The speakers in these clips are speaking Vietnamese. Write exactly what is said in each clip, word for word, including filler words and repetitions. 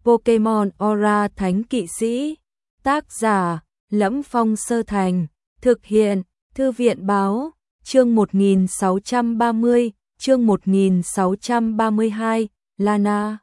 Pokemon Aura Thánh Kỵ Sĩ. Tác giả: Lẫm Phong Sơ Thành. Thực hiện: Thư viện báo. Chương một nghìn sáu trăm ba mươi, chương một nghìn sáu trăm ba mươi hai, Lana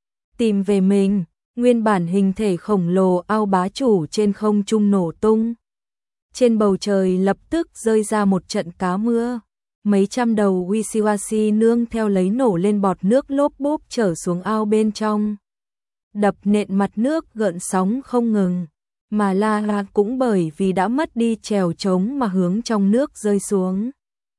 tìm về mình. Nguyên bản hình thể khổng lồ ao bá chủ trên không trung nổ tung. Trên bầu trời lập tức rơi ra một trận cá mưa. Mấy trăm đầu Wishiwashi nương theo lấy nổ lên bọt nước lốp bốp trở xuống ao bên trong. Đập nện mặt nước gợn sóng không ngừng. Mà Lana cũng bởi vì đã mất đi chèo trống mà hướng trong nước rơi xuống.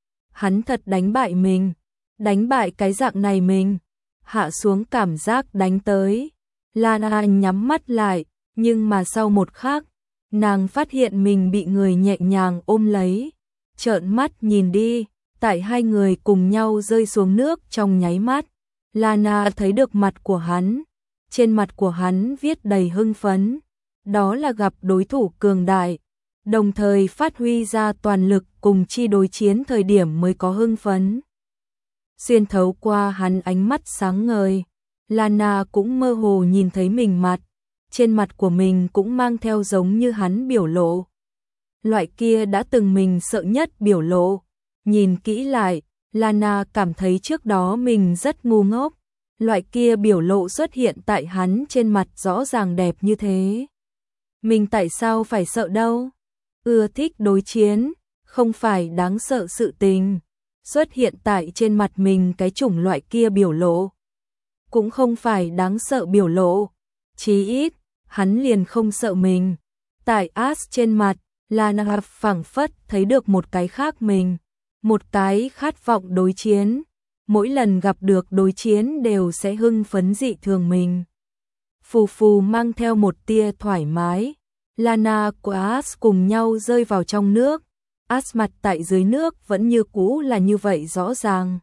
Hắn thật đánh bại mình. Đánh bại cái dạng này mình. Hạ xuống cảm giác đánh tới. Lana nhắm mắt lại, nhưng mà sau một khắc, nàng phát hiện mình bị người nhẹ nhàng ôm lấy. Trợn mắt nhìn đi, tại hai người cùng nhau rơi xuống nước trong nháy mắt. Lana thấy được mặt của hắn. Trên mặt của hắn viết đầy hưng phấn. Đó là gặp đối thủ cường đại, đồng thời phát huy ra toàn lực cùng chi đối chiến thời điểm mới có hưng phấn. Xuyên thấu qua hắn ánh mắt sáng ngời, Lana cũng mơ hồ nhìn thấy mình mặt, trên mặt của mình cũng mang theo giống như hắn biểu lộ. Loại kia đã từng mình sợ nhất biểu lộ. Nhìn kỹ lại, Lana cảm thấy trước đó mình rất ngu ngốc. Loại kia biểu lộ xuất hiện tại hắn trên mặt rõ ràng đẹp như thế. Mình tại sao phải sợ đâu? Ưa thích đối chiến, không phải đáng sợ sự tình. Xuất hiện tại trên mặt mình cái chủng loại kia biểu lộ. Cũng không phải đáng sợ biểu lộ. Chí ít, hắn liền không sợ mình. Tại Ash trên mặt, Lana phảng phất thấy được một cái khác mình. Một cái khát vọng đối chiến. Mỗi lần gặp được đối chiến đều sẽ hưng phấn dị thường mình. Phù phù mang theo một tia thoải mái. Lana của Ash cùng nhau rơi vào trong nước. Ash mặt tại dưới nước vẫn như cũ là như vậy rõ ràng.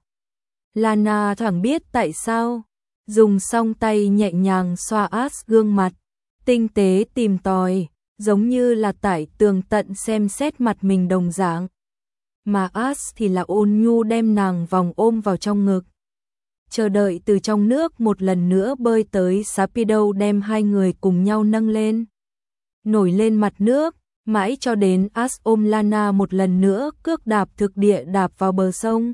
Lana thoảng biết tại sao. Dùng song tay nhẹ nhàng xoa Ash gương mặt. Tinh tế tìm tòi, giống như là tại tường tận xem xét mặt mình đồng dạng. Mà Ash thì là ôn nhu đem nàng vòng ôm vào trong ngực. Chờ đợi từ trong nước một lần nữa bơi tới Sharpedo đem hai người cùng nhau nâng lên. Nổi lên mặt nước, mãi cho đến Ash ôm Lana một lần nữa cước đạp thực địa đạp vào bờ sông.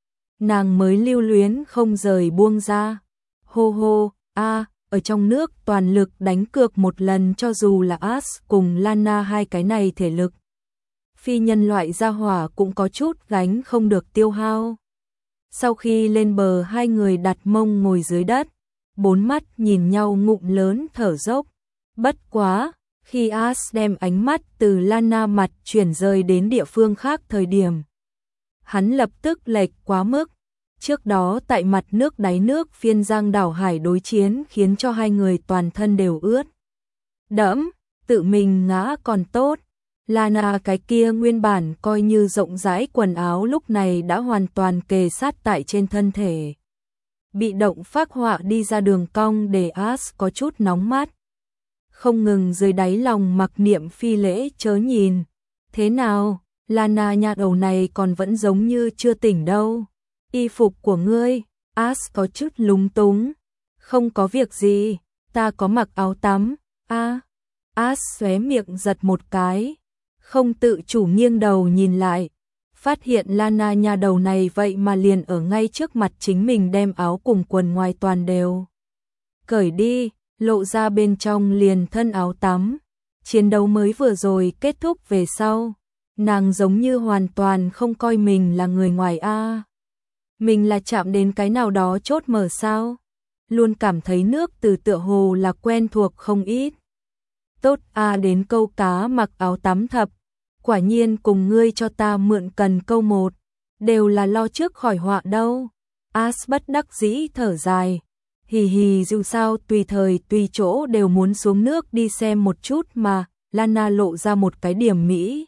Nàng mới lưu luyến không rời buông ra. Hô hô, a, ở trong nước toàn lực đánh cược một lần cho dù là Ash cùng Lana hai cái này thể lực. Phi nhân loại gia hỏa cũng có chút gánh không được tiêu hao. Sau khi lên bờ hai người đặt mông ngồi dưới đất, bốn mắt nhìn nhau ngụm lớn thở dốc. Bất quá, khi Ash đem ánh mắt từ Lana mặt chuyển rời đến địa phương khác thời điểm, hắn lập tức lệch quá mức. Trước đó tại mặt nước đáy nước phiên giang đảo hải đối chiến khiến cho hai người toàn thân đều ướt đẫm, tự mình ngã còn tốt. Lana cái kia nguyên bản coi như rộng rãi quần áo lúc này đã hoàn toàn kề sát tại trên thân thể. Bị động phác họa đi ra đường cong để Ash có chút nóng mắt. Không ngừng dưới đáy lòng mặc niệm phi lễ chớ nhìn. Thế nào, Lana nhà đầu này còn vẫn giống như chưa tỉnh đâu. Y phục của ngươi, Ash có chút lúng túng. Không có việc gì, ta có mặc áo tắm. A, à, Ash xóe miệng giật một cái. Không tự chủ nghiêng đầu nhìn lại, phát hiện Lana nhà đầu này vậy mà liền ở ngay trước mặt chính mình đem áo cùng quần ngoài toàn đều cởi đi, lộ ra bên trong liền thân áo tắm. Chiến đấu mới vừa rồi kết thúc về sau, nàng giống như hoàn toàn không coi mình là người ngoài a. Mình là chạm đến cái nào đó chốt mở sao? Luôn cảm thấy nước từ tựa hồ là quen thuộc không ít. Tốt a, đến câu cá mặc áo tắm thập. Quả nhiên cùng ngươi cho ta mượn cần câu một, đều là lo trước khỏi họa đâu. Ash bất đắc dĩ thở dài. Hì hì, dù sao tùy thời tùy chỗ đều muốn xuống nước đi xem một chút mà. Lana lộ ra một cái điểm mỹ.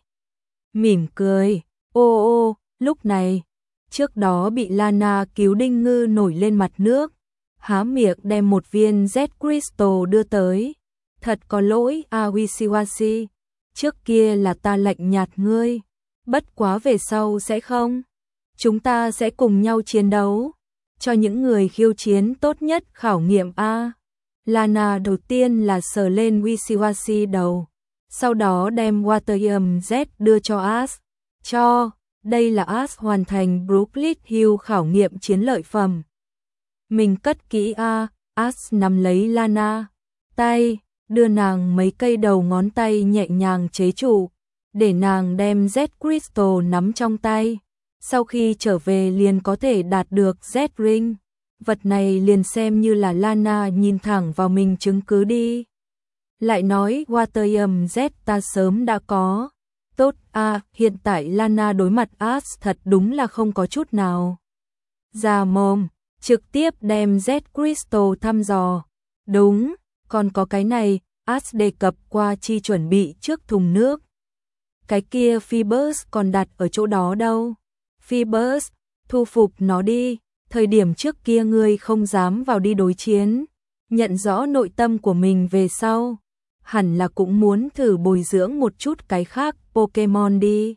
Mỉm cười. Ô ô, lúc này, trước đó bị Lana cứu Đinh Ngư nổi lên mặt nước. Há miệng đem một viên Z Crystal đưa tới. Thật có lỗi a Wishiwashi. Trước kia là ta lạnh nhạt ngươi, bất quá về sau sẽ không. Chúng ta sẽ cùng nhau chiến đấu, cho những người khiêu chiến tốt nhất khảo nghiệm a. Lana đầu tiên là sờ lên Wishiwashi đầu, sau đó đem Waterium Z đưa cho Ash. Cho, đây là Ash hoàn thành Brooklyn Hill khảo nghiệm chiến lợi phẩm. Mình cất kỹ a, Ash nắm lấy Lana tay, đưa nàng mấy cây đầu ngón tay nhẹ nhàng chế trụ, để nàng đem Z Crystal nắm trong tay. Sau khi trở về liền có thể đạt được Z Ring. Vật này liền xem như là Lana nhìn thẳng vào mình chứng cứ đi. Lại nói Waterium Z ta sớm đã có. Tốt à, hiện tại Lana đối mặt Ash thật đúng là không có chút nào già mồm, trực tiếp đem Z Crystal thăm dò. Đúng, còn có cái này, Ash đề cập qua chi chuẩn bị trước thùng nước. Cái kia Phoebus còn đặt ở chỗ đó đâu. Phoebus, thu phục nó đi, thời điểm trước kia ngươi không dám vào đi đối chiến, nhận rõ nội tâm của mình về sau, hẳn là cũng muốn thử bồi dưỡng một chút cái khác Pokemon đi.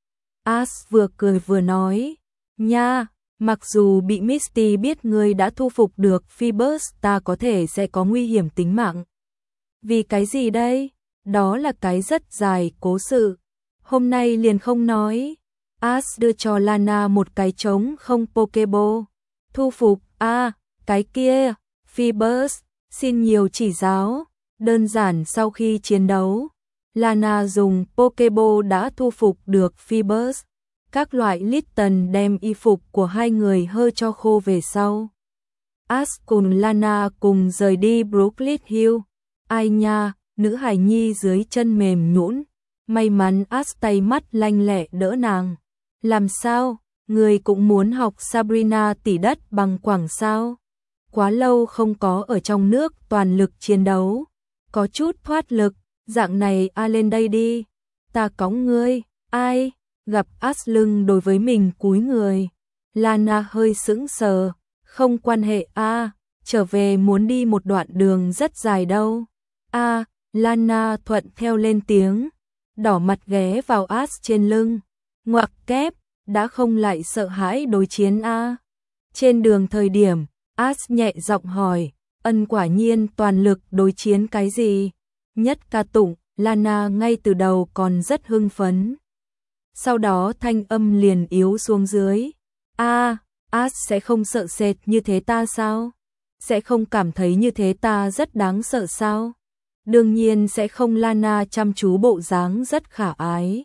Ash vừa cười vừa nói, nha, mặc dù bị Misty biết ngươi đã thu phục được Phoebus ta có thể sẽ có nguy hiểm tính mạng. Vì cái gì đây? Đó là cái rất dài cố sự. Hôm nay liền không nói. Ash đưa cho Lana một cái trống không Pokeball. Thu phục, a à, cái kia, Phoebus, xin nhiều chỉ giáo. Đơn giản sau khi chiến đấu, Lana dùng Pokeball đã thu phục được Phoebus. Các loại Litten đem y phục của hai người hơi cho khô về sau. Ash cùng Lana cùng rời đi Brooklyn Hill. Ai nha, nữ hài nhi dưới chân mềm nhũn. May mắn Ash tay mắt lanh lẹ đỡ nàng. Làm sao, người cũng muốn học Sabrina tỷ đất bằng quảng sao? Quá lâu không có ở trong nước toàn lực chiến đấu. Có chút thoát lực, dạng này a lên đây đi. Ta cõng ngươi, ai? Gặp Ash lưng đối với mình cúi người. Lana hơi sững sờ, không quan hệ a, trở về muốn đi một đoạn đường rất dài đâu. A, Lana thuận theo lên tiếng, đỏ mặt ghé vào Ash trên lưng. Ngoặc kép, đã không lại sợ hãi đối chiến a. Trên đường thời điểm, Ash nhẹ giọng hỏi, ân quả nhiên toàn lực đối chiến cái gì? Nhất ca tụng, Lana ngay từ đầu còn rất hưng phấn. Sau đó thanh âm liền yếu xuống dưới. A, Ash sẽ không sợ sệt như thế ta sao? Sẽ không cảm thấy như thế ta rất đáng sợ sao? Đương nhiên sẽ không. Lana chăm chú bộ dáng rất khả ái.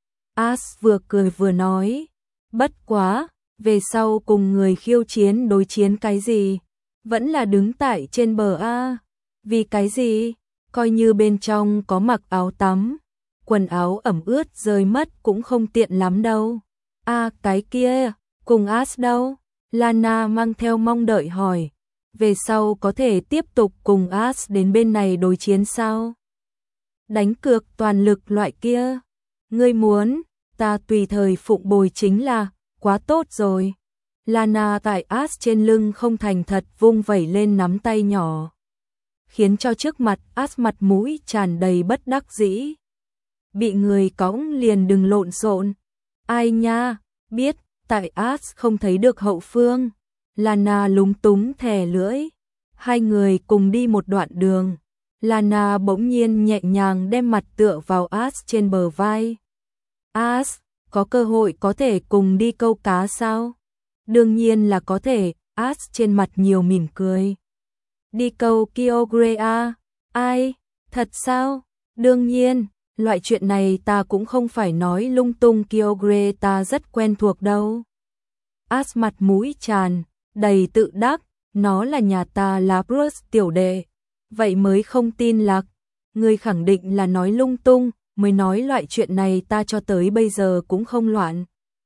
Ash vừa cười vừa nói, bất quá, về sau cùng người khiêu chiến đối chiến cái gì? Vẫn là đứng tại trên bờ a. Vì cái gì? Coi như bên trong có mặc áo tắm, quần áo ẩm ướt rơi mất cũng không tiện lắm đâu. A, cái kia, cùng Ash đâu? Lana mang theo mong đợi hỏi, về sau có thể tiếp tục cùng Ash đến bên này đối chiến sao? Đánh cược toàn lực loại kia. Ngươi muốn, ta tùy thời phụng bồi chính là, quá tốt rồi. Lana tại Ash trên lưng không thành thật vung vẩy lên nắm tay nhỏ, khiến cho trước mặt Ash mặt mũi tràn đầy bất đắc dĩ. Bị người cõng liền đừng lộn xộn. Ai nha, biết, tại Ash không thấy được hậu phương. Lana lúng túng thè lưỡi. Hai người cùng đi một đoạn đường. Lana bỗng nhiên nhẹ nhàng đem mặt tựa vào Ash trên bờ vai. Ash, có cơ hội có thể cùng đi câu cá sao? Đương nhiên là có thể. Ash trên mặt nhiều mỉm cười. Đi câu Kyogre à? Ai? Thật sao? Đương nhiên, loại chuyện này ta cũng không phải nói lung tung. Kyogre ta rất quen thuộc đâu. Ash mặt mũi tràn đầy tự đắc, nó là nhà ta Lapras tiểu đệ, vậy mới không tin lạc. Ngươi khẳng định là nói lung tung, mới nói loại chuyện này ta cho tới bây giờ cũng không loạn.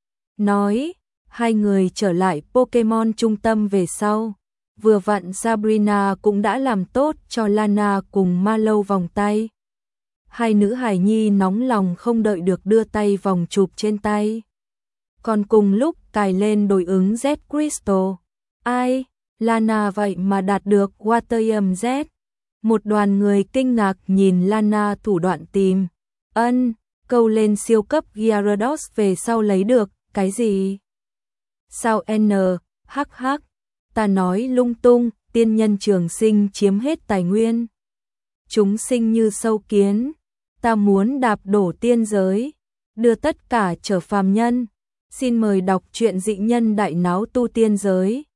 Nói, hai người trở lại Pokemon trung tâm về sau, vừa vặn Sabrina cũng đã làm tốt cho Lana cùng Mallow vòng tay. Hai nữ hài nhi nóng lòng không đợi được đưa tay vòng chụp trên tay. Còn cùng lúc cài lên đối ứng Z Crystal. Ai? Lana vậy mà đạt được Waterium Z. Một đoàn người kinh ngạc nhìn Lana thủ đoạn tìm. Ân, câu lên siêu cấp Gyarados về sau lấy được, cái gì? Sao N, hắc hắc, ta nói lung tung, tiên nhân trường sinh chiếm hết tài nguyên. Chúng sinh như sâu kiến, ta muốn đạp đổ tiên giới, đưa tất cả trở phàm nhân. Xin mời đọc truyện Dị Nhân Đại Náo Tu Tiên Giới.